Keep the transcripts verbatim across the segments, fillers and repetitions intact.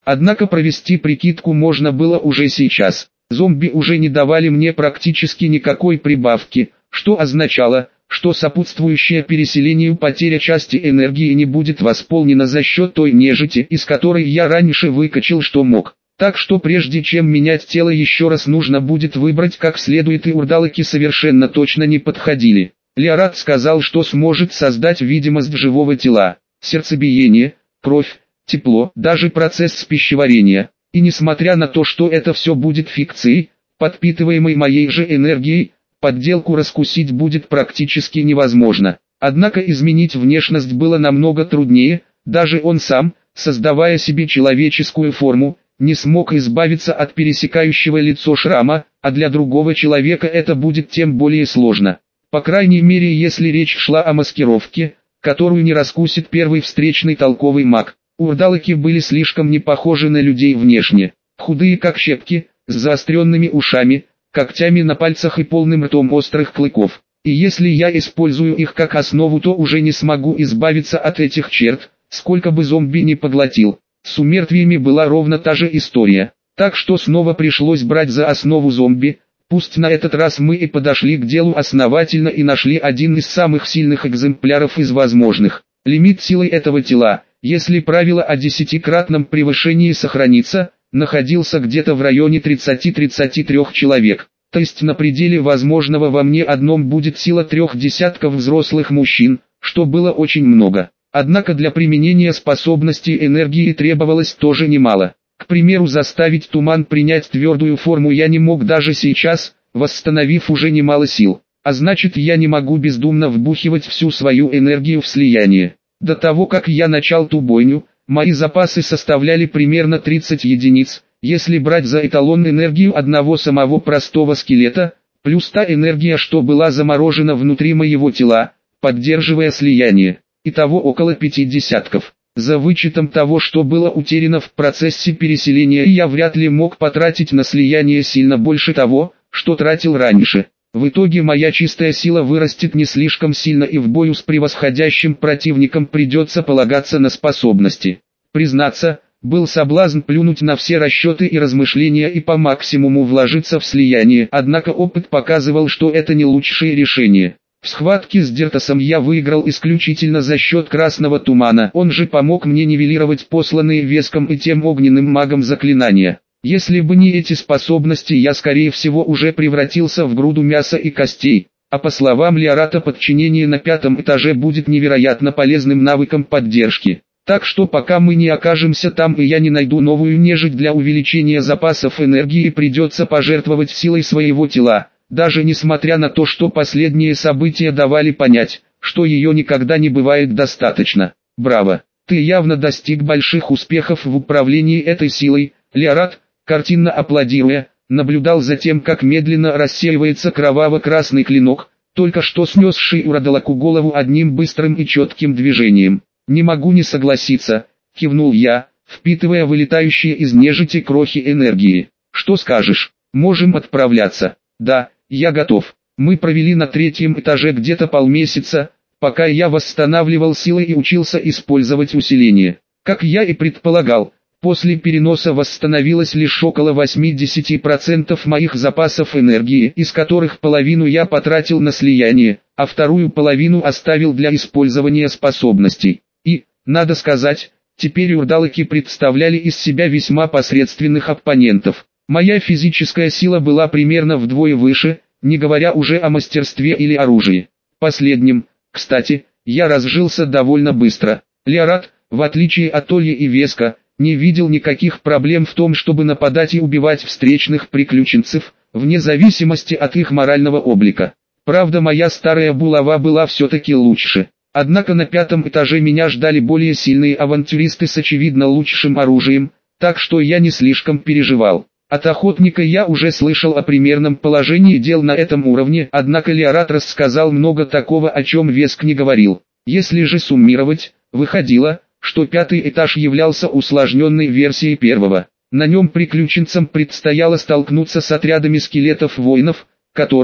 Однако провести прикидку можно было уже сейчас. Зомби уже не давали мне практически никакой прибавки, что означало, что сопутствующая переселению потеря части энергии не будет восполнена за счет той нежити, из которой я раньше выкачал что мог. Так что прежде чем менять тело еще раз нужно будет выбрать как следует, и урдалаки совершенно точно не подходили. Леорат сказал, что сможет создать видимость живого тела, сердцебиение, кровь, тепло, даже процесс пищеварения. И несмотря на то, что это все будет фикцией, подпитываемой моей же энергией, подделку раскусить будет практически невозможно. Однако изменить внешность было намного труднее, даже он сам, создавая себе человеческую форму, не смог избавиться от пересекающего лицо шрама, а для другого человека это будет тем более сложно. По крайней мере, если речь шла о маскировке, которую не раскусит первый встречный толковый маг. Урдалаки были слишком не похожи на людей внешне, худые как щепки, с заостренными ушами, когтями на пальцах и полным ртом острых клыков. И если я использую их как основу, то уже не смогу избавиться от этих черт, сколько бы зомби ни поглотил. С умертвиями была ровно та же история, так что снова пришлось брать за основу зомби. Пусть на этот раз мы и подошли к делу основательно и нашли один из самых сильных экземпляров из возможных. Лимит силы этого тела, если правило о десятикратном превышении сохранится, находился где-то в районе тридцати-тридцати трёх человек. То есть на пределе возможного во мне одном будет сила трех десятков взрослых мужчин, что было очень много. Однако для применения способностей энергии требовалось тоже немало. К примеру, заставить туман принять твердую форму я не мог даже сейчас, восстановив уже немало сил. А значит, я не могу бездумно вбухивать всю свою энергию в слияние. До того, как я начал ту бойню, мои запасы составляли примерно тридцать единиц, если брать за эталон энергию одного самого простого скелета, плюс та энергия, что была заморожена внутри моего тела, поддерживая слияние. Итого около пяти десятков. За вычетом того, что было утеряно в процессе переселения, я вряд ли мог потратить на слияние сильно больше того, что тратил раньше. В итоге моя чистая сила вырастет не слишком сильно, и в бою с превосходящим противником придется полагаться на способности. Признаться, был соблазн плюнуть на все расчеты и размышления и по максимуму вложиться в слияние, однако опыт показывал, что это не лучшее решение. В схватке с Дертосом я выиграл исключительно за счет красного тумана, он же помог мне нивелировать посланные Веском и тем огненным магом заклинания. Если бы не эти способности, я скорее всего уже превратился в груду мяса и костей, а по словам Леората, подчинение на пятом этаже будет невероятно полезным навыком поддержки. Так что пока мы не окажемся там и я не найду новую нежить для увеличения запасов энергии, придется пожертвовать силой своего тела, даже несмотря на то, что последние события давали понять, что ее никогда не бывает достаточно. Браво! Ты явно достиг больших успехов в управлении этой силой. Леорат, картинно аплодируя, наблюдал за тем, как медленно рассеивается кроваво-красный клинок, только что снесший уродалаку голову одним быстрым и четким движением. «Не могу не согласиться», — кивнул я, впитывая вылетающие из нежити крохи энергии. «Что скажешь? Можем отправляться?» «Да, я готов». Мы провели на третьем этаже где-то полмесяца, пока я восстанавливал силы и учился использовать усиление. Как я и предполагал, после переноса восстановилось лишь около восьмидесяти процентов моих запасов энергии, из которых половину я потратил на слияние, а вторую половину оставил для использования способностей. И, надо сказать, теперь урдалаки представляли из себя весьма посредственных оппонентов. Моя физическая сила была примерно вдвое выше, не говоря уже о мастерстве или оружии. Последним, кстати, я разжился довольно быстро. Леорат, в отличие от Оли и Веска, не видел никаких проблем в том, чтобы нападать и убивать встречных приключенцев, вне зависимости от их морального облика. Правда, моя старая булава была все-таки лучше. Однако на пятом этаже меня ждали более сильные авантюристы с очевидно лучшим оружием, так что я не слишком переживал. От охотника я уже слышал о примерном положении дел на этом уровне, однако Леорат рассказал много такого, о чем Веск не говорил. Если же суммировать, выходило, что пятый этаж являлся усложненной версией первого. На нем приключенцам предстояло столкнуться с отрядами скелетов-воинов, которые,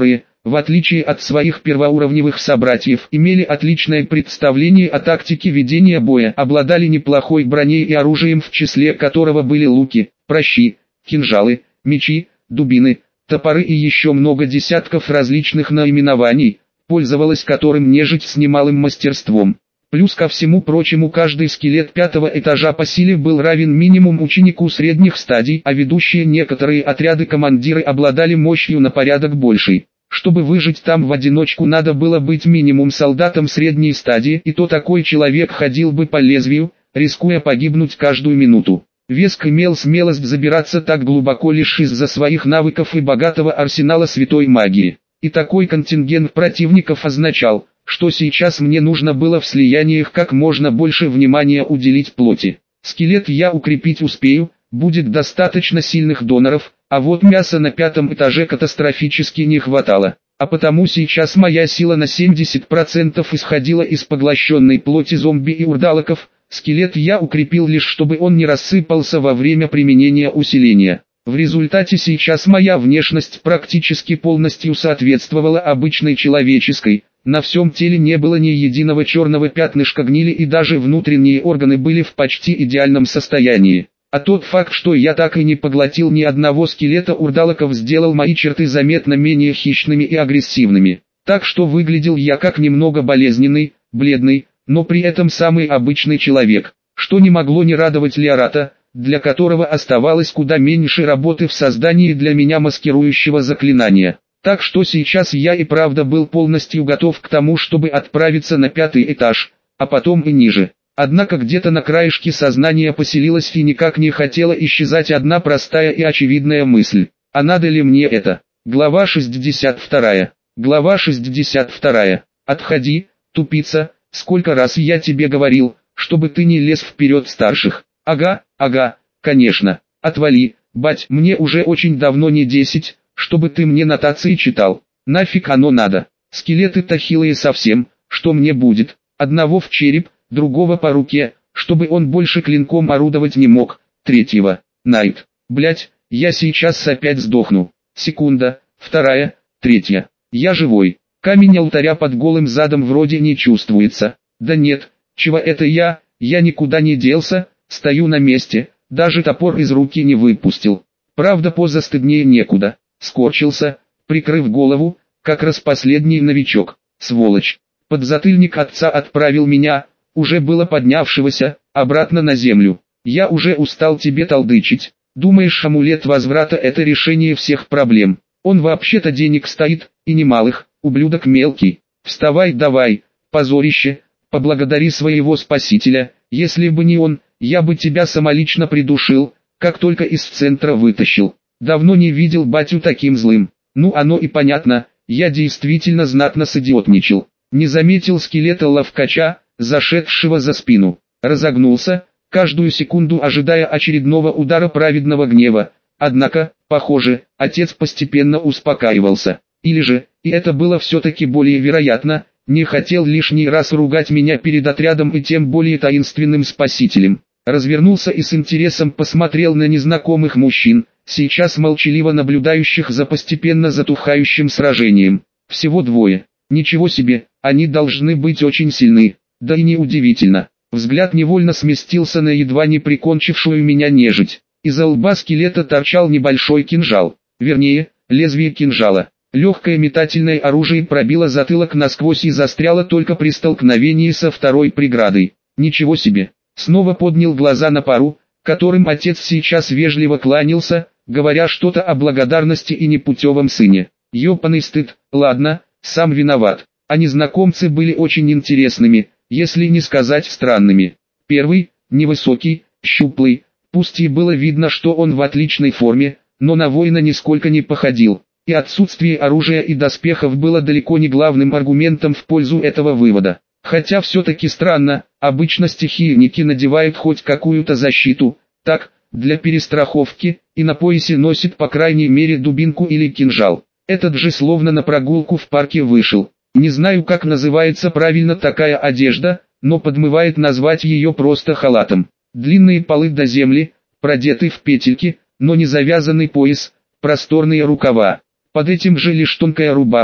в отличие от своих первоуровневых собратьев, имели отличное представление о тактике ведения боя, обладали неплохой броней и оружием, в числе которого были луки, пращи, кинжалы, мечи, дубины, топоры и еще много десятков различных наименований, пользовалась которым нежить с немалым мастерством. Плюс ко всему прочему, каждый скелет пятого этажа по силе был равен минимум ученику средних стадий, а ведущие некоторые отряды командиры обладали мощью на порядок большей. Чтобы выжить там в одиночку, надо было быть минимум солдатом средней стадии, и то такой человек ходил бы по лезвию, рискуя погибнуть каждую минуту. Веск имел смелость забираться так глубоко лишь из-за своих навыков и богатого арсенала святой магии. И такой контингент противников означал, что сейчас мне нужно было в слияниях как можно больше внимания уделить плоти. Скелет я укрепить успею, будет достаточно сильных доноров, а вот мяса на пятом этаже катастрофически не хватало. А потому сейчас моя сила на семьдесят процентов исходила из поглощенной плоти зомби и урдалаков. Скелет я укрепил лишь, чтобы он не рассыпался во время применения усиления. В результате сейчас моя внешность практически полностью соответствовала обычной человеческой. На всем теле не было ни единого черного пятнышка гнили, и даже внутренние органы были в почти идеальном состоянии. А тот факт, что я так и не поглотил ни одного скелета урдалаков, сделал мои черты заметно менее хищными и агрессивными. Так что выглядел я как немного болезненный, бледный, но при этом самый обычный человек, что не могло не радовать Лиарата, для которого оставалось куда меньше работы в создании для меня маскирующего заклинания. Так что сейчас я и правда был полностью готов к тому, чтобы отправиться на пятый этаж, а потом и ниже. Однако где-то на краешке сознания поселилась и никак не хотела исчезать одна простая и очевидная мысль. А надо ли мне это? Глава шестьдесят вторая. Глава шестьдесят вторая. Отходи, тупица, сколько раз я тебе говорил, чтобы ты не лез вперед старших. Ага, ага, конечно. Отвали, бать, мне уже очень давно не десять, чтобы ты мне нотации читал. Нафиг оно надо? Скелеты-то хилые совсем, что мне будет? Одного в череп, другого по руке, чтобы он больше клинком орудовать не мог, третьего. Найт. Блять, я сейчас опять сдохну. Секунда, вторая, третья. Я живой. Камень алтаря под голым задом вроде не чувствуется. Да нет, чего это я, я никуда не делся, стою на месте, даже топор из руки не выпустил. Правда, поза стыднее некуда. Скорчился, прикрыв голову, как раз последний новичок. Сволочь. Подзатыльник отца отправил меня, уже было поднявшегося, обратно на землю. Я уже устал тебе толдычить. Думаешь, амулет возврата — это решение всех проблем? Он вообще-то денег стоит, и немалых, ублюдок мелкий. Вставай давай, позорище, поблагодари своего спасителя. Если бы не он, я бы тебя самолично придушил, как только из центра вытащил. Давно не видел батю таким злым. Ну оно и понятно, я действительно знатно сидиотничал. Не заметил скелета ловкача, зашедшего за спину. Разогнулся, каждую секунду ожидая очередного удара праведного гнева. Однако, похоже, отец постепенно успокаивался. Или же, и это было все-таки более вероятно, не хотел лишний раз ругать меня перед отрядом и тем более таинственным спасителем. Развернулся и с интересом посмотрел на незнакомых мужчин, сейчас молчаливо наблюдающих за постепенно затухающим сражением. Всего двое. Ничего себе, они должны быть очень сильны. Да и неудивительно. Взгляд невольно сместился на едва не прикончившую меня нежить. Из-за лба скелета торчал небольшой кинжал. Вернее, лезвие кинжала. Легкое метательное оружие пробило затылок насквозь и застряло только при столкновении со второй преградой. Ничего себе. Снова поднял глаза на пару, которым отец сейчас вежливо кланялся, говоря что-то о благодарности и непутевом сыне. Ёпаный стыд, ладно, сам виноват. А незнакомцы были очень интересными, если не сказать странными. Первый, невысокий, щуплый, пусть и было видно, что он в отличной форме, но на воина нисколько не походил. И отсутствие оружия и доспехов было далеко не главным аргументом в пользу этого вывода. Хотя все-таки странно, обычно стихийники надевают хоть какую-то защиту, так, для перестраховки, и на поясе носит по крайней мере дубинку или кинжал. Этот же словно на прогулку в парке вышел. Не знаю, как называется правильно такая одежда, но подмывает назвать ее просто халатом. Длинные полы до земли, продеты в петельки, но не завязанный пояс, просторные рукава. Под этим же лишь тонкая рубаха,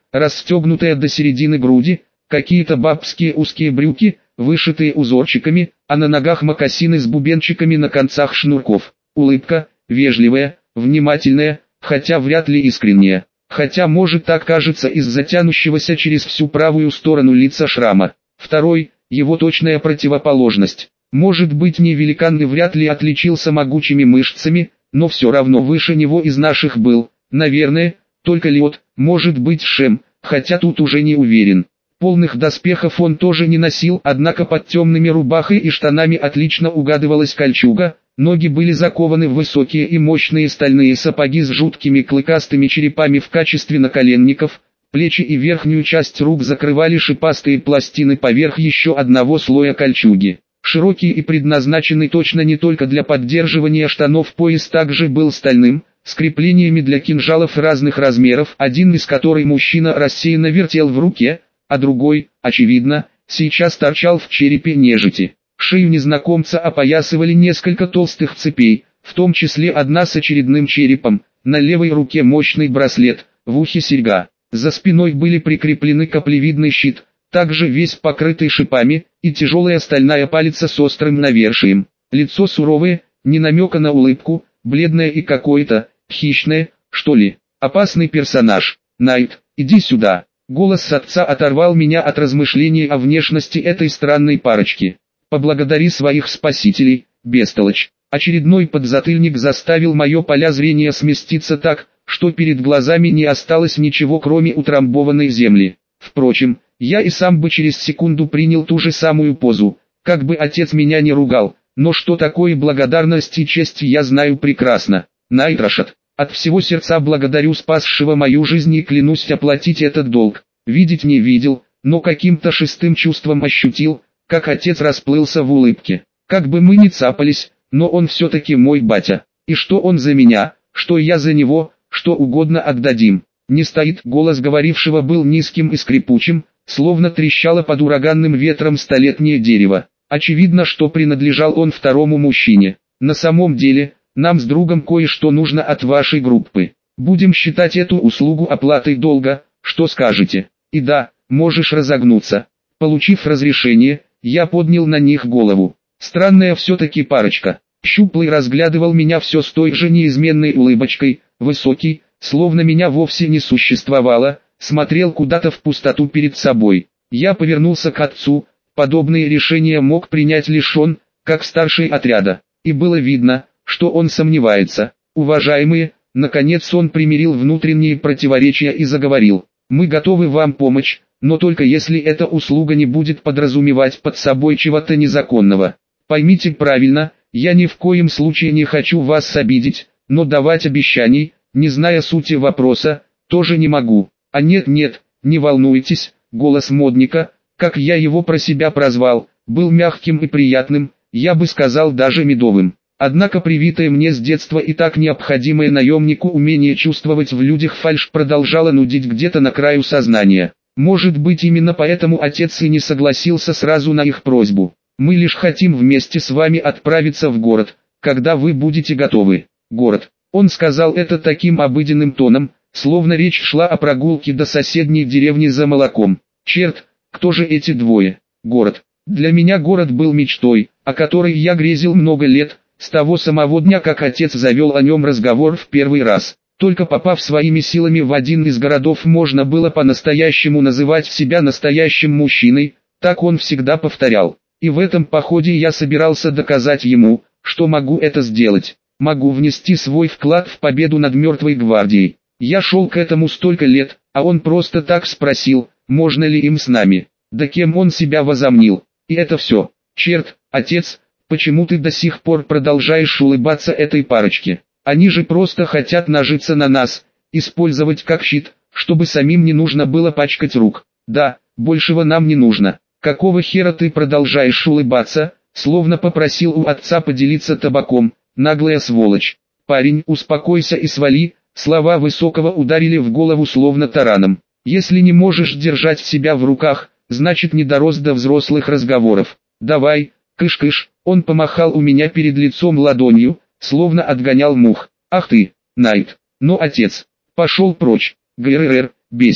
расстегнутая до середины груди, какие-то бабские узкие брюки, вышитые узорчиками, а на ногах мокасины с бубенчиками на концах шнурков. Улыбка, вежливая, внимательная, хотя вряд ли искренняя. Хотя может так кажется из-за тянущегося через всю правую сторону лица шрама. Второй, его точная противоположность. Может быть, не великан и вряд ли отличился могучими мышцами, но все равно выше него из наших был, наверное, только Лед, может быть Шем, хотя тут уже не уверен. Полных доспехов он тоже не носил, однако под темными рубахой и штанами отлично угадывалась кольчуга, ноги были закованы в высокие и мощные стальные сапоги с жуткими клыкастыми черепами в качестве наколенников, плечи и верхнюю часть рук закрывали шипастые пластины поверх еще одного слоя кольчуги. Широкий и предназначенный точно не только для поддерживания штанов пояс также был стальным, с креплениями для кинжалов разных размеров, один из которых мужчина рассеянно вертел в руке, а другой, очевидно, сейчас торчал в черепе нежити. Шею незнакомца опоясывали несколько толстых цепей, в том числе одна с очередным черепом, на левой руке мощный браслет, в ухе серьга. За спиной были прикреплены каплевидный щит, также весь покрытый шипами, и тяжелая стальная палица с острым навершием. Лицо суровое, ни намека на улыбку, бледное и какое-то, хищное, что ли. Опасный персонаж. Найт, иди сюда. Голос отца оторвал меня от размышлений о внешности этой странной парочки. Поблагодари своих спасителей, бестолочь. Очередной подзатыльник заставил мое поле зрения сместиться так, что перед глазами не осталось ничего кроме утрамбованной земли. Впрочем, я и сам бы через секунду принял ту же самую позу, как бы отец меня не ругал, но что такое благодарность и честь я знаю прекрасно. Найтрашат. От всего сердца благодарю спасшего мою жизнь и клянусь оплатить этот долг. Видеть не видел, но каким-то шестым чувством ощутил, как отец расплылся в улыбке. Как бы мы ни цапались, но он все-таки мой батя. И что он за меня, что я за него, что угодно отдадим. Не стоит, голос говорившего был низким и скрипучим, словно трещало под ураганным ветром столетнее дерево. Очевидно, что принадлежал он второму мужчине. На самом деле, нам с другом кое-что нужно от вашей группы. Будем считать эту услугу оплатой долга, что скажете? И да, можешь разогнуться. Получив разрешение, я поднял на них голову. Странная все-таки парочка. Щуплый разглядывал меня все с той же неизменной улыбочкой, высокий, словно меня вовсе не существовало, смотрел куда-то в пустоту перед собой. Я повернулся к отцу, подобные решения мог принять лишь он, как старший отряда. И было видно, что он сомневается. Уважаемые, наконец он примирил внутренние противоречия и заговорил. Мы готовы вам помочь, но только если эта услуга не будет подразумевать под собой чего-то незаконного. Поймите правильно, я ни в коем случае не хочу вас обидеть, но давать обещаний, не зная сути вопроса, тоже не могу. А нет-нет, не волнуйтесь, голос модника, как я его про себя прозвал, был мягким и приятным, я бы сказал даже медовым. Однако привитое мне с детства и так необходимое наемнику умение чувствовать в людях фальшь продолжало нудить где-то на краю сознания. Может быть, именно поэтому отец и не согласился сразу на их просьбу. Мы лишь хотим вместе с вами отправиться в город, когда вы будете готовы. Город. Он сказал это таким обыденным тоном, словно речь шла о прогулке до соседней деревни за молоком. Черт, кто же эти двое? Город. Для меня город был мечтой, о которой я грезил много лет, с того самого дня, как отец завел о нем разговор в первый раз. Только попав своими силами в один из городов, можно было по-настоящему называть себя настоящим мужчиной, так он всегда повторял. И в этом походе я собирался доказать ему, что могу это сделать. Могу внести свой вклад в победу над мертвой гвардией. Я шел к этому столько лет, а он просто так спросил, можно ли им с нами. Да кем он себя возомнил. И это все. Черт, отец, почему ты до сих пор продолжаешь улыбаться этой парочке? Они же просто хотят нажиться на нас, использовать как щит, чтобы самим не нужно было пачкать рук. Да, большего нам не нужно. Какого хера ты продолжаешь улыбаться, словно попросил у отца поделиться табаком, наглая сволочь. Парень, успокойся и свали, слова Высокого ударили в голову словно тараном. Если не можешь держать себя в руках, значит не дорос до взрослых разговоров. Давай, кыш-кыш, он помахал у меня перед лицом ладонью, словно отгонял мух. Ах ты, Найт, но отец, пошел прочь, ГРР, бесит.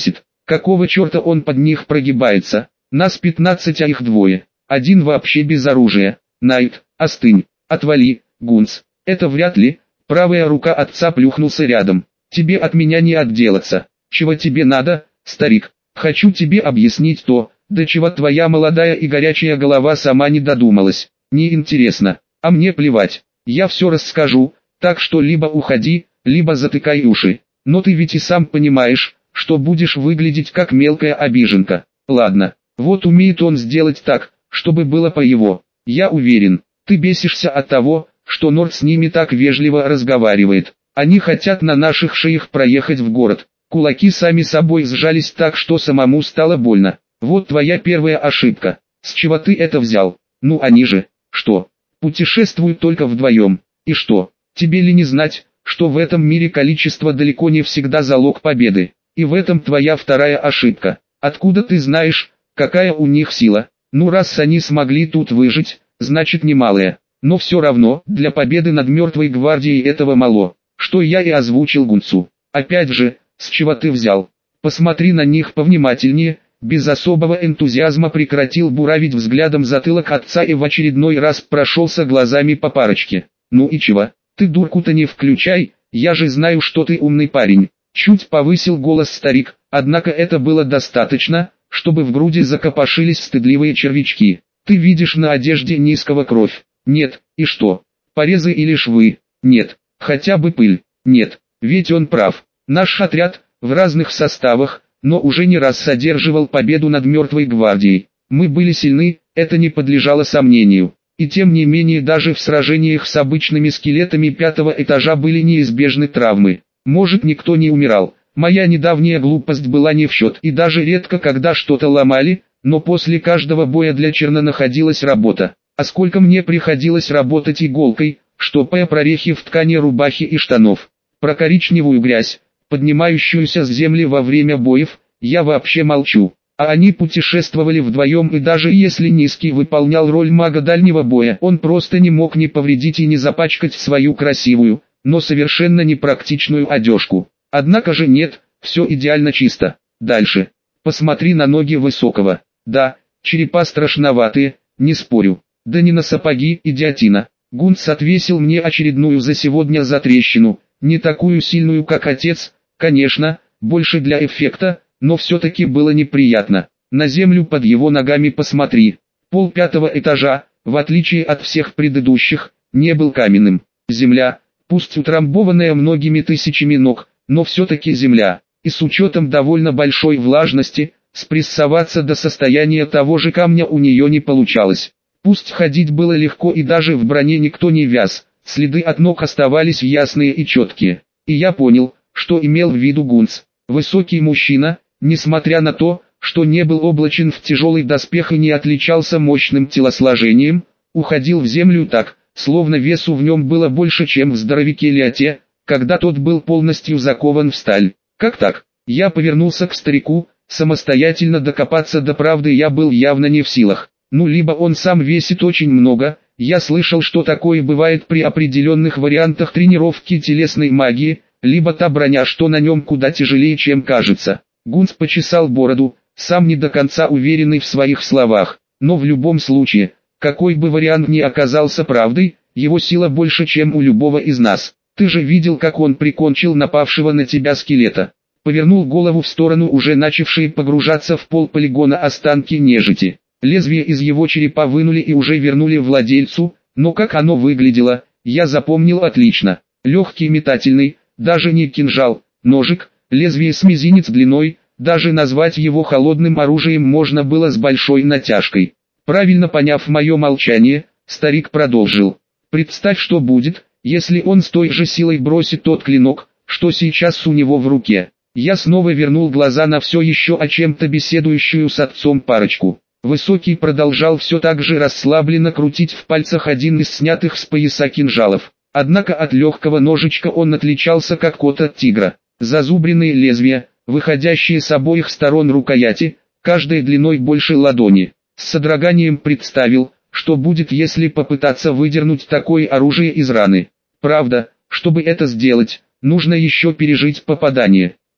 Какого черта он под них прогибается? Нас пятнадцать, а их двое. Один вообще без оружия. Найт, остынь, отвали, Гунс. Это вряд ли. Правая рука отца плюхнулся рядом. Тебе от меня не отделаться. Чего тебе надо, старик? Хочу тебе объяснить то, до чего твоя молодая и горячая голова сама не додумалась. Неинтересно. А мне плевать. Я все расскажу, так что либо уходи, либо затыкай уши. Но ты ведь и сам понимаешь, что будешь выглядеть как мелкая обиженка. Ладно, вот умеет он сделать так, чтобы было по его. Я уверен, ты бесишься от того, что Норд с ними так вежливо разговаривает. Они хотят на наших шеях проехать в город. Кулаки сами собой сжались так, что самому стало больно. Вот твоя первая ошибка. С чего ты это взял? Ну они же, что, путешествуют только вдвоем. И что, тебе ли не знать, что в этом мире количество далеко не всегда залог победы. И в этом твоя вторая ошибка. Откуда ты знаешь, какая у них сила? Ну раз они смогли тут выжить, значит немалая. Но все равно, для победы над мертвой гвардией этого мало. Что я и озвучил Гунцу. Опять же, с чего ты взял? Посмотри на них повнимательнее. Без особого энтузиазма прекратил буравить взглядом затылок отца и в очередной раз прошелся глазами по парочке. Ну и чего? Ты дурку-то не включай, я же знаю, что ты умный парень. Чуть повысил голос старик, однако это было достаточно, чтобы в груди закопошились стыдливые червячки. Ты видишь на одежде низкого кровь? Нет. И что? Порезы или швы? Нет. Хотя бы пыль? Нет. Ведь он прав. Наш отряд, в разных составах, но уже не раз одерживал победу над мертвой гвардией. Мы были сильны, это не подлежало сомнению. И тем не менее даже в сражениях с обычными скелетами пятого этажа были неизбежны травмы. Может, никто не умирал, моя недавняя глупость была не в счет, и даже редко когда что-то ломали, но после каждого боя для Черна находилась работа. А сколько мне приходилось работать иголкой, штопая прорехи в ткани рубахи и штанов. Про коричневую грязь, поднимающуюся с земли во время боев, я вообще молчу. А они путешествовали вдвоем, и даже если Низкий выполнял роль мага дальнего боя, он просто не мог не повредить и не запачкать свою красивую, но совершенно непрактичную одежку. Однако же нет, все идеально чисто. Дальше. Посмотри на ноги Высокого. Да, черепа страшноватые, не спорю. Да не на сапоги, идиотина. Гунц отвесил мне очередную за сегодня затрещину, не такую сильную, как отец, конечно, больше для эффекта, но все-таки было неприятно. На землю под его ногами посмотри. Пол пятого этажа, в отличие от всех предыдущих, не был каменным. Земля, пусть утрамбованная многими тысячами ног, но все-таки земля. И с учетом довольно большой влажности, спрессоваться до состояния того же камня у нее не получалось. Пусть ходить было легко и даже в броне никто не вяз, следы от ног оставались ясные и четкие. И я понял, что имел в виду Гунц. Высокий мужчина, несмотря на то, что не был облачен в тяжелый доспех и не отличался мощным телосложением, уходил в землю так, словно весу в нем было больше, чем в здоровяке Лиоте, когда тот был полностью закован в сталь. Как так? Я повернулся к старику, самостоятельно докопаться до правды я был явно не в силах. Ну либо он сам весит очень много, я слышал, что такое бывает при определенных вариантах тренировки телесной магии, либо та броня, что на нем куда тяжелее, чем кажется. Гунц почесал бороду, сам не до конца уверенный в своих словах, но в любом случае, какой бы вариант ни оказался правдой, его сила больше, чем у любого из нас. Ты же видел, как он прикончил напавшего на тебя скелета. Повернул голову в сторону уже начавшие погружаться в пол полигона останки нежити. Лезвие из его черепа вынули и уже вернули владельцу, но как оно выглядело, я запомнил отлично. Легкий метательный, даже не кинжал, ножик, лезвие с мизинец длиной, даже назвать его холодным оружием можно было с большой натяжкой. Правильно поняв мое молчание, старик продолжил. Представь, что будет, если он с той же силой бросит тот клинок, что сейчас у него в руке. Я снова вернул глаза на все еще о чем-то беседующую с отцом парочку. Высокий продолжал все так же расслабленно крутить в пальцах один из снятых с пояса кинжалов. Однако от легкого ножичка он отличался как кот от тигра. Зазубренные лезвия, выходящие с обоих сторон рукояти, каждой длиной больше ладони. С содроганием представил, что будет, если попытаться выдернуть такое оружие из раны. Правда, чтобы это сделать, нужно еще пережить попадание.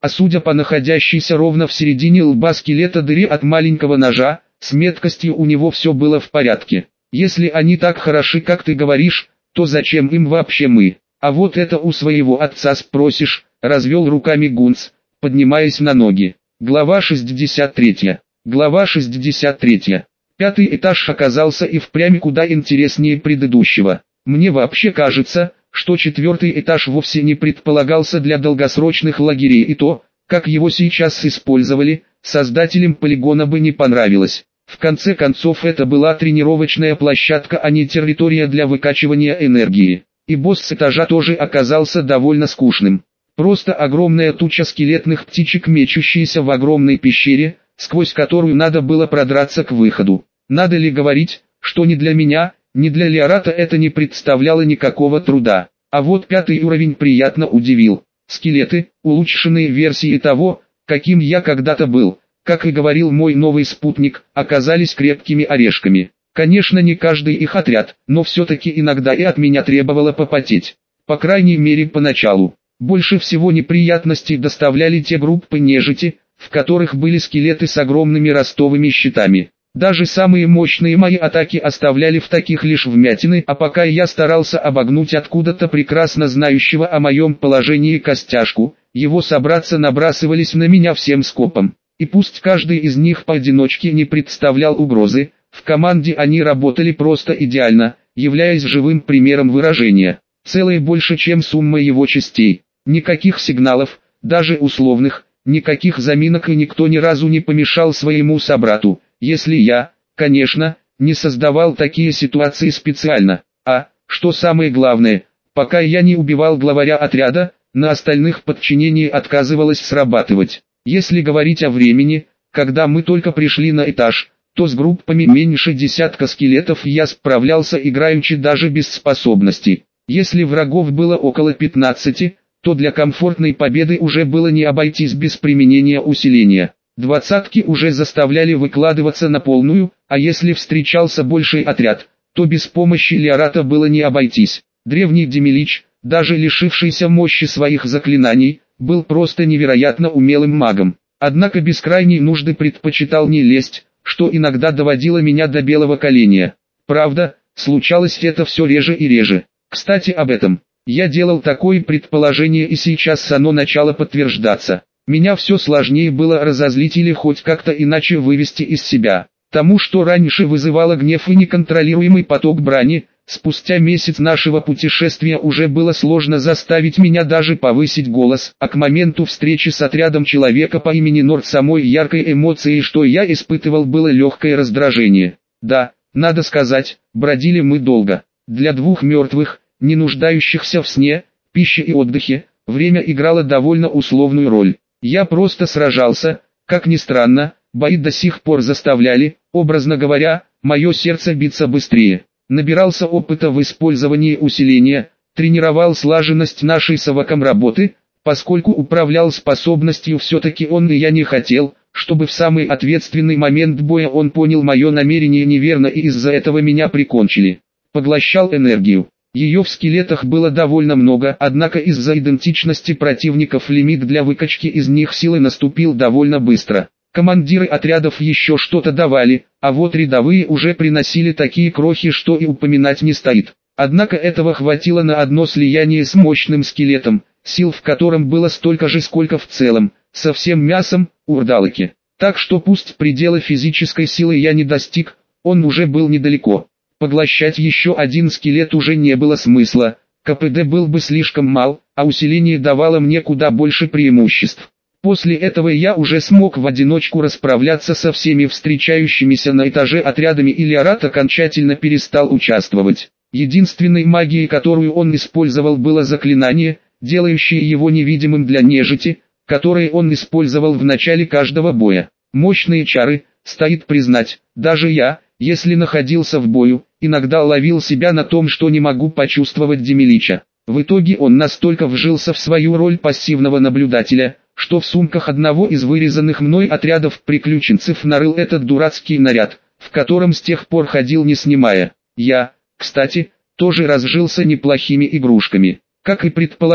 а судя по находящейся ровно в середине лба скелета дыре от маленького ножа, с меткостью у него все было в порядке. Если они так хороши, как ты говоришь, то зачем им вообще мы? А вот это у своего отца спросишь, развел руками Гунц, поднимаясь на ноги. Глава шестьдесят третья. Глава шестьдесят третья. Пятый этаж оказался и впрямь куда интереснее предыдущего. Мне вообще кажется, что четвертый этаж вовсе не предполагался для долгосрочных лагерей, и то, как его сейчас использовали, создателям полигона бы не понравилось. В конце концов, это была тренировочная площадка, а не территория для выкачивания энергии. И босс с этажа тоже оказался довольно скучным. Просто огромная туча скелетных птичек, мечущаяся в огромной пещере, сквозь которую надо было продраться к выходу. Надо ли говорить, что ни для меня, ни для Лиарата это не представляло никакого труда. А вот пятый уровень приятно удивил. Скелеты, улучшенные версии того, каким я когда-то был, как и говорил мой новый спутник, оказались крепкими орешками. Конечно, не каждый их отряд, но все-таки иногда и от меня требовало попотеть. По крайней мере, поначалу. Больше всего неприятностей доставляли те группы нежити, в которых были скелеты с огромными ростовыми щитами. Даже самые мощные мои атаки оставляли в таких лишь вмятины, а пока я старался обогнуть откуда-то прекрасно знающего о моем положении костяшку, его собратцы набрасывались на меня всем скопом. И пусть каждый из них поодиночке не представлял угрозы, в команде они работали просто идеально, являясь живым примером выражения. Целое больше, чем сумма его частей. Никаких сигналов, даже условных, никаких заминок, и никто ни разу не помешал своему собрату, если я, конечно, не создавал такие ситуации специально. А, что самое главное, пока я не убивал главаря отряда, на остальных подчинение отказывалось срабатывать. Если говорить о времени, когда мы только пришли на этаж, то с группами меньше десятка скелетов я справлялся играючи даже без способностей. Если врагов было около пятнадцати, то для комфортной победы уже было не обойтись без применения усиления. Двадцатки уже заставляли выкладываться на полную, а если встречался больший отряд, то без помощи Лиарата было не обойтись. Древний Демилич, даже лишившийся мощи своих заклинаний, был просто невероятно умелым магом. Однако без крайней нужды предпочитал не лезть, что иногда доводило меня до белого коленя. Правда, случалось это все реже и реже. Кстати, об этом. Я делал такое предположение, и сейчас оно начало подтверждаться. Меня все сложнее было разозлить или хоть как-то иначе вывести из себя. Тому, что раньше вызывало гнев и неконтролируемый поток брани, спустя месяц нашего путешествия уже было сложно заставить меня даже повысить голос, а к моменту встречи с отрядом человека по имени Норд самой яркой эмоцией, что я испытывал, было легкое раздражение. Да, надо сказать, бродили мы долго. Для двух мертвых, не нуждающихся в сне, пище и отдыхе, время играло довольно условную роль. Я просто сражался, как ни странно, бои до сих пор заставляли, образно говоря, мое сердце биться быстрее. Набирался опыта в использовании усиления, тренировал слаженность нашей с Аваком работы, поскольку управлял способностью все-таки он, и я не хотел, чтобы в самый ответственный момент боя он понял мое намерение неверно и из-за этого меня прикончили. Поглощал энергию. Ее в скелетах было довольно много, однако из-за идентичности противников лимит для выкачки из них силы наступил довольно быстро. Командиры отрядов еще что-то давали, а вот рядовые уже приносили такие крохи, что и упоминать не стоит. Однако этого хватило на одно слияние с мощным скелетом, сил в котором было столько же, сколько в целом, со всем мясом, урдалаки. Так что пусть предела физической силы я не достиг, он уже был недалеко. Поглощать еще один скелет уже не было смысла, КПД был бы слишком мал, а усиление давало мне куда больше преимуществ. После этого я уже смог в одиночку расправляться со всеми встречающимися на этаже отрядами, и Лиарат окончательно перестал участвовать. Единственной магией, которую он использовал, было заклинание, делающее его невидимым для нежити, которое он использовал в начале каждого боя. Мощные чары, стоит признать, даже я, если находился в бою, иногда ловил себя на том, что не могу почувствовать Демилича. В итоге он настолько вжился в свою роль пассивного наблюдателя, что в сумках одного из вырезанных мной отрядов приключенцев нарыл этот дурацкий наряд, в котором с тех пор ходил не снимая. Я, кстати, тоже разжился неплохими игрушками. Как и предполагал,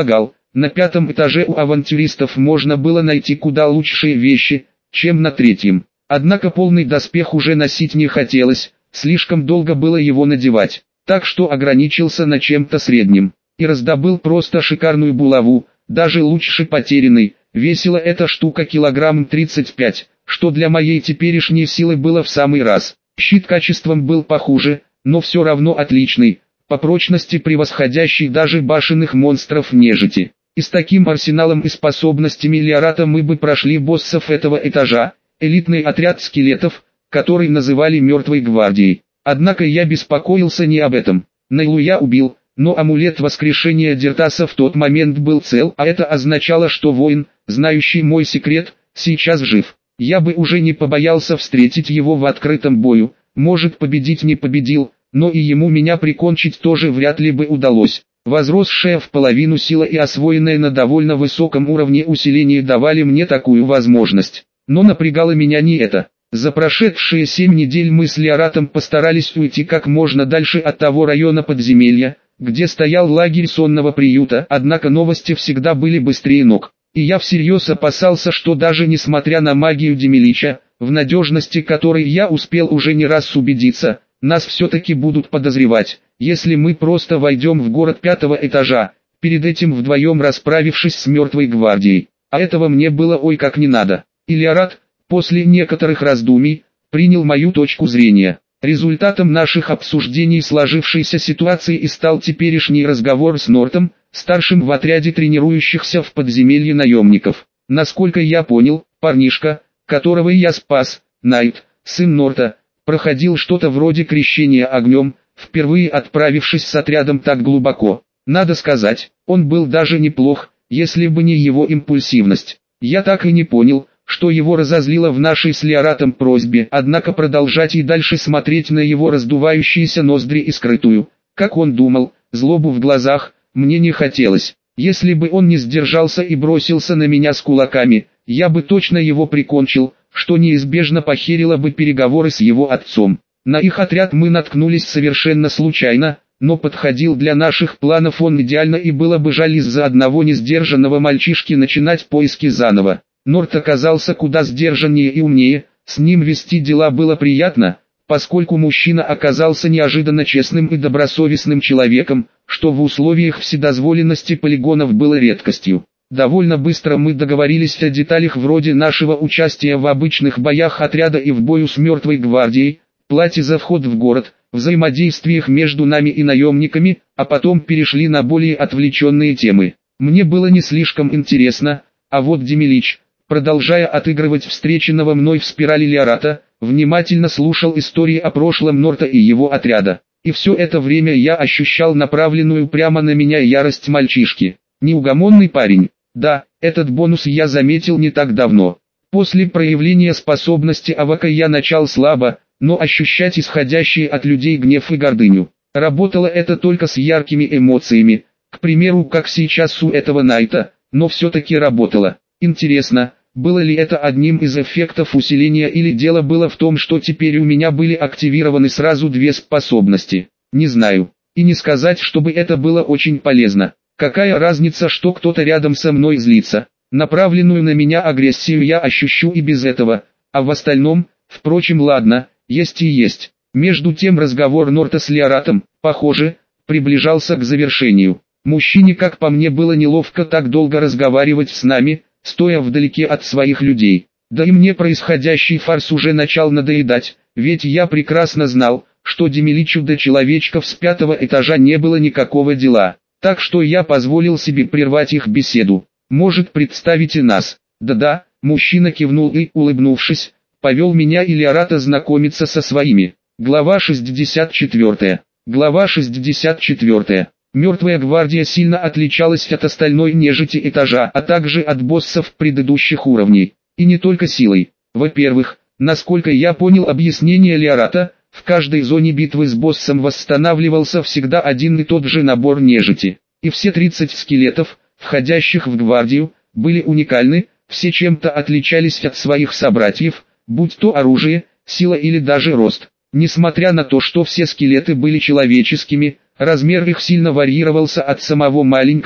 На пятом этаже у авантюристов можно было найти куда лучшие вещи, чем на третьем. Однако полный доспех уже носить не хотелось, слишком долго было его надевать, так что ограничился на чем-то среднем. И раздобыл просто шикарную булаву, даже лучше потерянной. Весила эта штука килограмм тридцать пять, что для моей теперешней силы было в самый раз. Щит качеством был похуже, но все равно отличный, по прочности превосходящий даже башенных монстров нежити. И с таким арсеналом и способностями Лиарата мы бы прошли боссов этого этажа, элитный отряд скелетов, который называли Мертвой Гвардией. Однако я беспокоился не об этом. Нейлу я убил, но амулет воскрешения Дертаса в тот момент был цел, а это означало, что воин, знающий мой секрет, сейчас жив. Я бы уже не побоялся встретить его в открытом бою, может победить не победил, но и ему меня прикончить тоже вряд ли бы удалось. Возросшая в половину сила и освоенная на довольно высоком уровне усиление давали мне такую возможность. Но напрягало меня не это. За прошедшие семь недель мы с Лиаратом постарались уйти как можно дальше от того района подземелья, где стоял лагерь сонного приюта, однако новости всегда были быстрее ног. И я всерьез опасался, что даже несмотря на магию Демилича, в надежности которой я успел уже не раз убедиться, нас все-таки будут подозревать, если мы просто войдем в город пятого этажа, перед этим вдвоем расправившись с Мертвой Гвардией. А этого мне было ой как не надо. И Лиарат, после некоторых раздумий, принял мою точку зрения. Результатом наших обсуждений сложившейся ситуации и стал теперешний разговор с Нортом, старшим в отряде тренирующихся в подземелье наемников. Насколько я понял, парнишка, которого я спас, Найт, сын Норта, проходил что-то вроде крещения огнем, впервые отправившись с отрядом так глубоко. Надо сказать, он был даже неплох, если бы не его импульсивность. Я так и не понял, что его разозлило в нашей с Лиаратом просьбе, однако продолжать и дальше смотреть на его раздувающиеся ноздри и скрытую, как он думал, злобу в глазах, мне не хотелось. Если бы он не сдержался и бросился на меня с кулаками, я бы точно его прикончил, что неизбежно похерило бы переговоры с его отцом. На их отряд мы наткнулись совершенно случайно, но подходил для наших планов он идеально, и было бы жаль из-за одного несдержанного мальчишки начинать поиски заново. Норт оказался куда сдержаннее и умнее, с ним вести дела было приятно, поскольку мужчина оказался неожиданно честным и добросовестным человеком, что в условиях вседозволенности полигонов было редкостью. Довольно быстро мы договорились о деталях вроде нашего участия в обычных боях отряда и в бою с Мертвой Гвардией, плате за вход в город, взаимодействиях между нами и наемниками, а потом перешли на более отвлеченные темы. Мне было не слишком интересно, а вот Демилич, продолжая отыгрывать встреченного мной в спирали Лиарата, внимательно слушал истории о прошлом Норта и его отряда. И все это время я ощущал направленную прямо на меня ярость мальчишки. Неугомонный парень. Да, этот бонус я заметил не так давно. После проявления способности Авака я начал слабо, но ощущать исходящие от людей гнев и гордыню. Работало это только с яркими эмоциями, к примеру, как сейчас у этого Найта, но все-таки работало. Интересно, было ли это одним из эффектов усиления или дело было в том, что теперь у меня были активированы сразу две способности. Не знаю. И не сказать, чтобы это было очень полезно. Какая разница, что кто-то рядом со мной злится. Направленную на меня агрессию я ощущу и без этого, а в остальном, впрочем, ладно, есть и есть. Между тем разговор Норта с Лиаратом, похоже, приближался к завершению. Мужчине, как по мне, было неловко так долго разговаривать с нами, стоя вдалеке от своих людей. Да и мне происходящий фарс уже начал надоедать, ведь я прекрасно знал, что Демиличу до человечков с пятого этажа не было никакого дела. Так что я позволил себе прервать их беседу. Может, представите нас? Да-да, мужчина кивнул и, улыбнувшись, повел меня и Лиарата знакомиться со своими. Глава шестьдесят четвёртая. Глава шестьдесят четвёртая. Мертвая гвардия сильно отличалась от остальной нежити этажа, а также от боссов предыдущих уровней. И не только силой. Во-первых, насколько я понял объяснение Лиарата, в каждой зоне битвы с боссом восстанавливался всегда один и тот же набор нежити. И все тридцать скелетов, входящих в гвардию, были уникальны, все чем-то отличались от своих собратьев, будь то оружие, сила или даже рост. Несмотря на то, что все скелеты были человеческими, размер их сильно варьировался от самого маленького,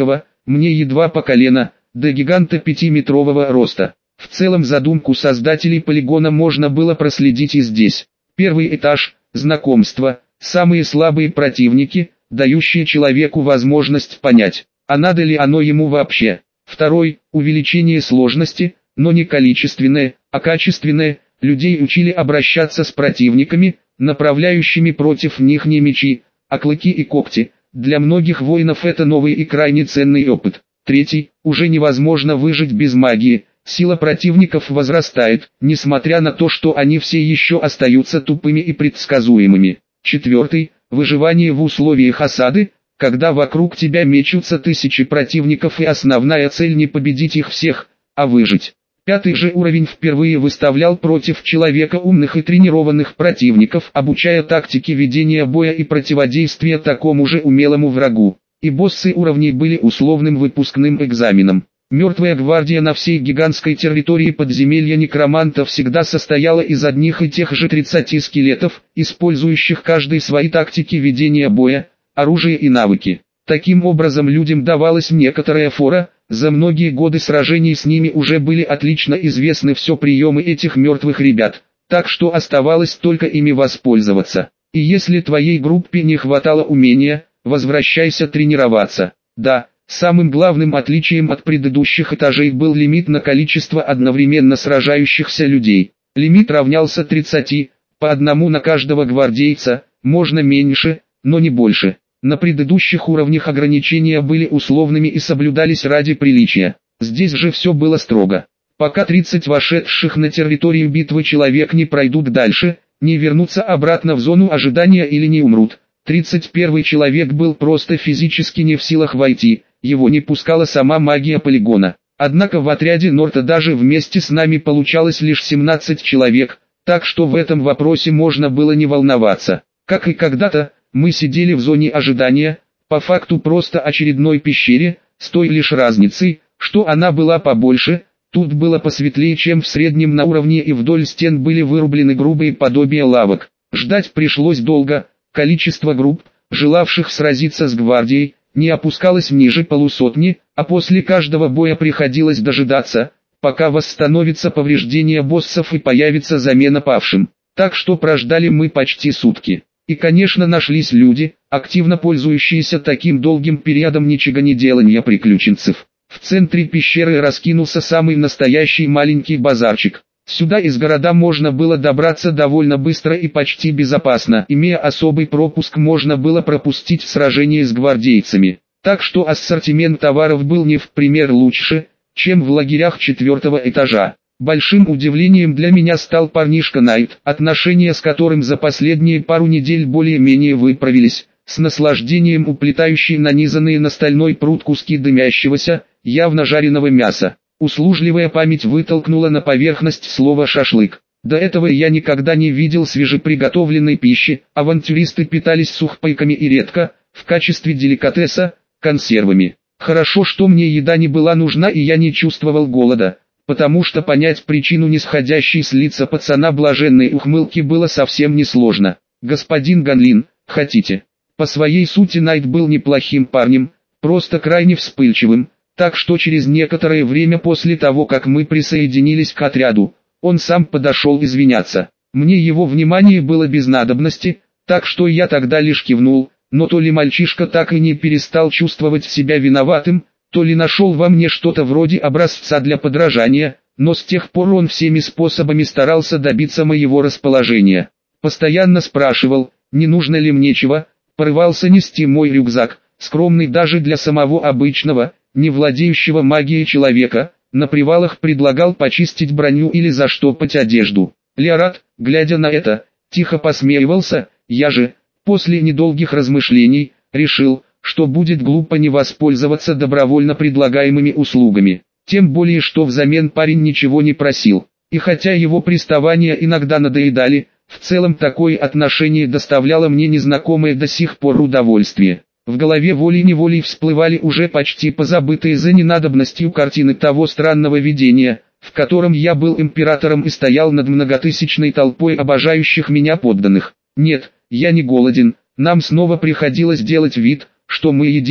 мне едва по колено, до гиганта пятиметрового роста. В целом задумку создателей полигона можно было проследить и здесь. Первый этаж – знакомство, самые слабые противники, дающие человеку возможность понять, а надо ли оно ему вообще. Второй – увеличение сложности, но не количественное, а качественное. Людей учили обращаться с противниками, направляющими против них не мечи, а клыки и когти. Для многих воинов это новый и крайне ценный опыт. Третий – уже невозможно выжить без магии. Сила противников возрастает, несмотря на то, что они все еще остаются тупыми и предсказуемыми. Четвертый – выживание в условиях осады, когда вокруг тебя мечутся тысячи противников и основная цель не победить их всех, а выжить. Пятый же уровень впервые выставлял против человека умных и тренированных противников, обучая тактике ведения боя и противодействия такому же умелому врагу. И боссы уровней были условным выпускным экзаменом. Мертвая гвардия на всей гигантской территории подземелья некроманта всегда состояла из одних и тех же тридцати скелетов, использующих каждый свои тактики ведения боя, оружие и навыки. Таким образом людям давалась некоторая фора, за многие годы сражений с ними уже были отлично известны все приемы этих мертвых ребят, так что оставалось только ими воспользоваться. И если твоей группе не хватало умения, возвращайся тренироваться. Да, самым главным отличием от предыдущих этажей был лимит на количество одновременно сражающихся людей. Лимит равнялся тридцати, по одному на каждого гвардейца, можно меньше, но не больше. На предыдущих уровнях ограничения были условными и соблюдались ради приличия. Здесь же все было строго. Пока тридцать вошедших на территорию битвы человек не пройдут дальше, не вернутся обратно в зону ожидания или не умрут, тридцать первый человек был просто физически не в силах войти, его не пускала сама магия полигона. Однако в отряде Норта даже вместе с нами получалось лишь семнадцать человек, так что в этом вопросе можно было не волноваться. Как и когда-то, мы сидели в зоне ожидания, по факту просто очередной пещере, с той лишь разницей, что она была побольше, тут было посветлее, чем в среднем на уровне, и вдоль стен были вырублены грубые подобия лавок. Ждать пришлось долго, количество групп, желавших сразиться с гвардией, не опускалось ниже полусотни, а после каждого боя приходилось дожидаться, пока восстановится повреждение боссов и появится замена павшим. Так что прождали мы почти сутки. И, конечно, нашлись люди, активно пользующиеся таким долгим периодом ничегонеделания приключенцев. В центре пещеры раскинулся самый настоящий маленький базарчик. Сюда из города можно было добраться довольно быстро и почти безопасно. Имея особый пропуск, можно было пропустить сражение с гвардейцами. Так что ассортимент товаров был не в пример лучше, чем в лагерях четвертого этажа. Большим удивлением для меня стал парнишка Найт, отношения с которым за последние пару недель более-менее выправились, с наслаждением уплетающий нанизанные на стальной прут куски дымящегося, явно жареного мяса. Услужливая память вытолкнула на поверхность слово «шашлык». До этого я никогда не видел свежеприготовленной пищи, авантюристы питались сухпайками и редко, в качестве деликатеса, консервами. Хорошо, что мне еда не была нужна и я не чувствовал голода, потому что понять причину нисходящей с лица пацана блаженной ухмылки было совсем несложно. «Господин Ганлин, хотите?» По своей сути Найт был неплохим парнем, просто крайне вспыльчивым, так что через некоторое время после того, как мы присоединились к отряду, он сам подошел извиняться. Мне его внимание было без надобности, так что я тогда лишь кивнул, но то ли мальчишка так и не перестал чувствовать себя виноватым, то ли нашел во мне что-то вроде образца для подражания, но с тех пор он всеми способами старался добиться моего расположения. Постоянно спрашивал, не нужно ли мне чего, порывался нести мой рюкзак, скромный даже для самого обычного, не владеющего магией человека, на привалах предлагал почистить броню или заштопать одежду. Леорат, глядя на это, тихо посмеивался, я же, после недолгих размышлений, решил, что будет глупо не воспользоваться добровольно предлагаемыми услугами. Тем более, что взамен парень ничего не просил. И хотя его приставания иногда надоедали, в целом такое отношение доставляло мне незнакомое до сих пор удовольствие. В голове волей-неволей всплывали уже почти позабытые за ненадобностью картины того странного видения, в котором я был императором и стоял над многотысячной толпой обожающих меня подданных. Нет, я не голоден, нам снова приходилось делать вид, что мы едим,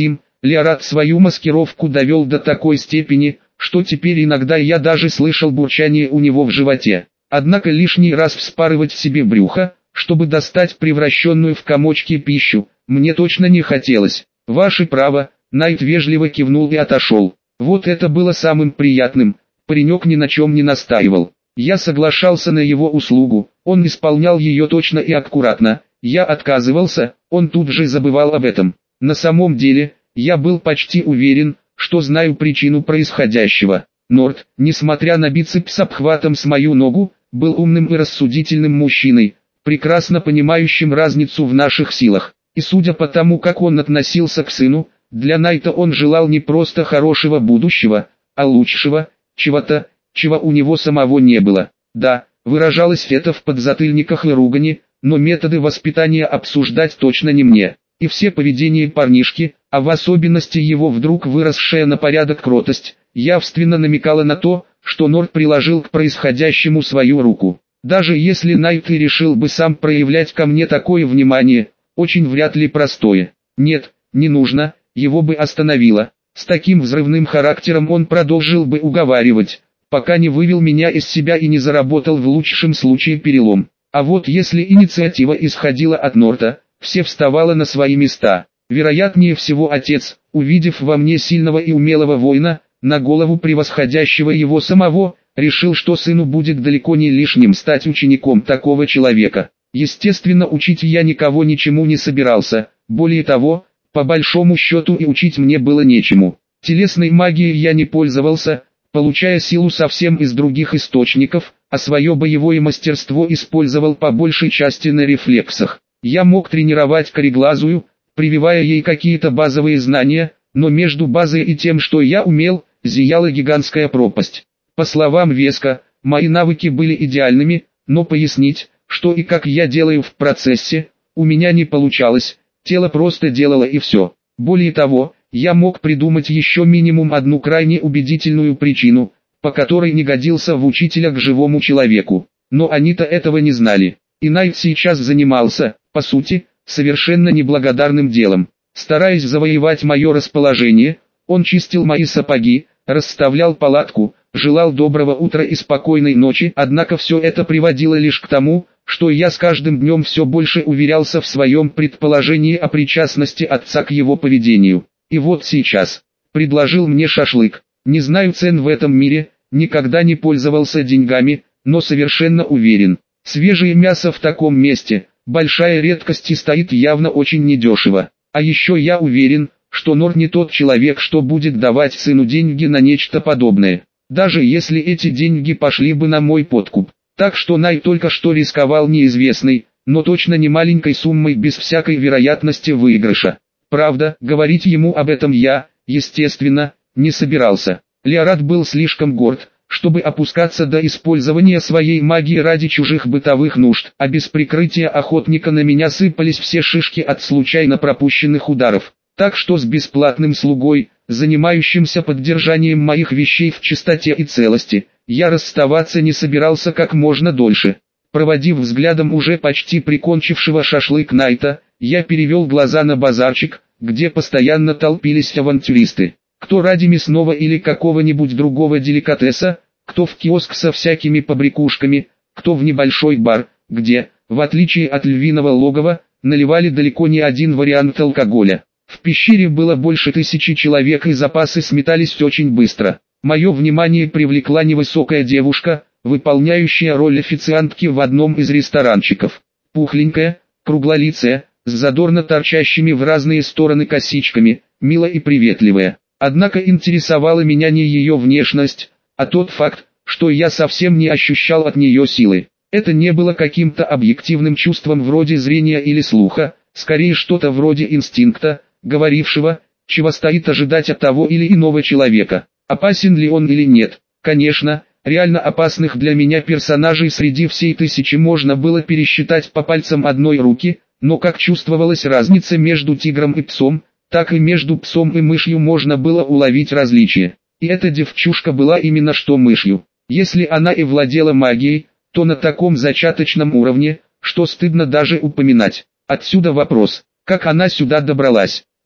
Леорат свою маскировку довел до такой степени, что теперь иногда я даже слышал бурчание у него в животе. Однако лишний раз вспарывать себе брюхо, чтобы достать превращенную в комочки пищу, мне точно не хотелось. «Ваше право», Найт вежливо кивнул и отошел. Вот это было самым приятным, паренек ни на чем не настаивал. Я соглашался на его услугу, он исполнял ее точно и аккуратно, я отказывался, он тут же забывал об этом. На самом деле, я был почти уверен, что знаю причину происходящего. Норт, несмотря на бицепс обхватом с мою ногу, был умным и рассудительным мужчиной, прекрасно понимающим разницу в наших силах. И судя по тому, как он относился к сыну, для Найта он желал не просто хорошего будущего, а лучшего, чего-то, чего у него самого не было. Да, выражалось это в подзатыльниках и ругани, но методы воспитания обсуждать точно не мне. И все поведение парнишки, а в особенности его вдруг выросшая на порядок кротость, явственно намекала на то, что Норт приложил к происходящему свою руку. Даже если Найт и решил бы сам проявлять ко мне такое внимание, очень вряд ли простое. Нет, не нужно, его бы остановило. С таким взрывным характером он продолжил бы уговаривать, пока не вывел меня из себя и не заработал в лучшем случае перелом. А вот если инициатива исходила от Норта, все вставало на свои места. Вероятнее всего отец, увидев во мне сильного и умелого воина, на голову превосходящего его самого, решил, что сыну будет далеко не лишним стать учеником такого человека. Естественно, учить я никого ничему не собирался, более того, по большому счету и учить мне было нечему. Телесной магией я не пользовался, получая силу совсем из других источников, а свое боевое мастерство использовал по большей части на рефлексах. Я мог тренировать кореглазую, прививая ей какие-то базовые знания, но между базой и тем, что я умел, зияла гигантская пропасть. По словам Веска, мои навыки были идеальными, но пояснить, что и как я делаю в процессе, у меня не получалось, тело просто делало и все. Более того, я мог придумать еще минимум одну крайне убедительную причину, по которой не годился в учителя к живому человеку. Но они-то этого не знали. И Найт сейчас занимался, по сути, совершенно неблагодарным делом. Стараясь завоевать мое расположение, он чистил мои сапоги, расставлял палатку, желал доброго утра и спокойной ночи, однако все это приводило лишь к тому, что я с каждым днем все больше уверялся в своем предположении о причастности отца к его поведению. И вот сейчас, предложил мне шашлык. Не знаю цен в этом мире, никогда не пользовался деньгами, но совершенно уверен. Свежее мясо в таком месте, большая редкость и стоит явно очень недешево. А еще я уверен, что Норт не тот человек, что будет давать сыну деньги на нечто подобное, даже если эти деньги пошли бы на мой подкуп. Так что Найт только что рисковал неизвестной, но точно не маленькой суммой без всякой вероятности выигрыша. Правда, говорить ему об этом я, естественно, не собирался. Леорат был слишком горд, чтобы опускаться до использования своей магии ради чужих бытовых нужд, а без прикрытия охотника на меня сыпались все шишки от случайно пропущенных ударов. Так что с бесплатным слугой, занимающимся поддержанием моих вещей в чистоте и целости, я расставаться не собирался как можно дольше. Проводив взглядом уже почти прикончившего шашлык Найта, я перевел глаза на базарчик, где постоянно толпились авантюристы. Кто ради мясного или какого-нибудь другого деликатеса, кто в киоск со всякими побрякушками, кто в небольшой бар, где, в отличие от львиного логова, наливали далеко не один вариант алкоголя. В пещере было больше тысячи человек и запасы сметались очень быстро. Мое внимание привлекла невысокая девушка, выполняющая роль официантки в одном из ресторанчиков. Пухленькая, круглолицая, с задорно торчащими в разные стороны косичками, мило и приветливая. Однако интересовала меня не ее внешность, а тот факт, что я совсем не ощущал от нее силы. Это не было каким-то объективным чувством вроде зрения или слуха, скорее что-то вроде инстинкта, говорившего, чего стоит ожидать от того или иного человека. Опасен ли он или нет? Конечно, реально опасных для меня персонажей среди всей тысячи можно было пересчитать по пальцам одной руки, но как чувствовалась разница между тигром и псом, так и между псом и мышью можно было уловить различие. И эта девчушка была именно что мышью. Если она и владела магией, то на таком зачаточном уровне, что стыдно даже упоминать. Отсюда вопрос, как она сюда добралась.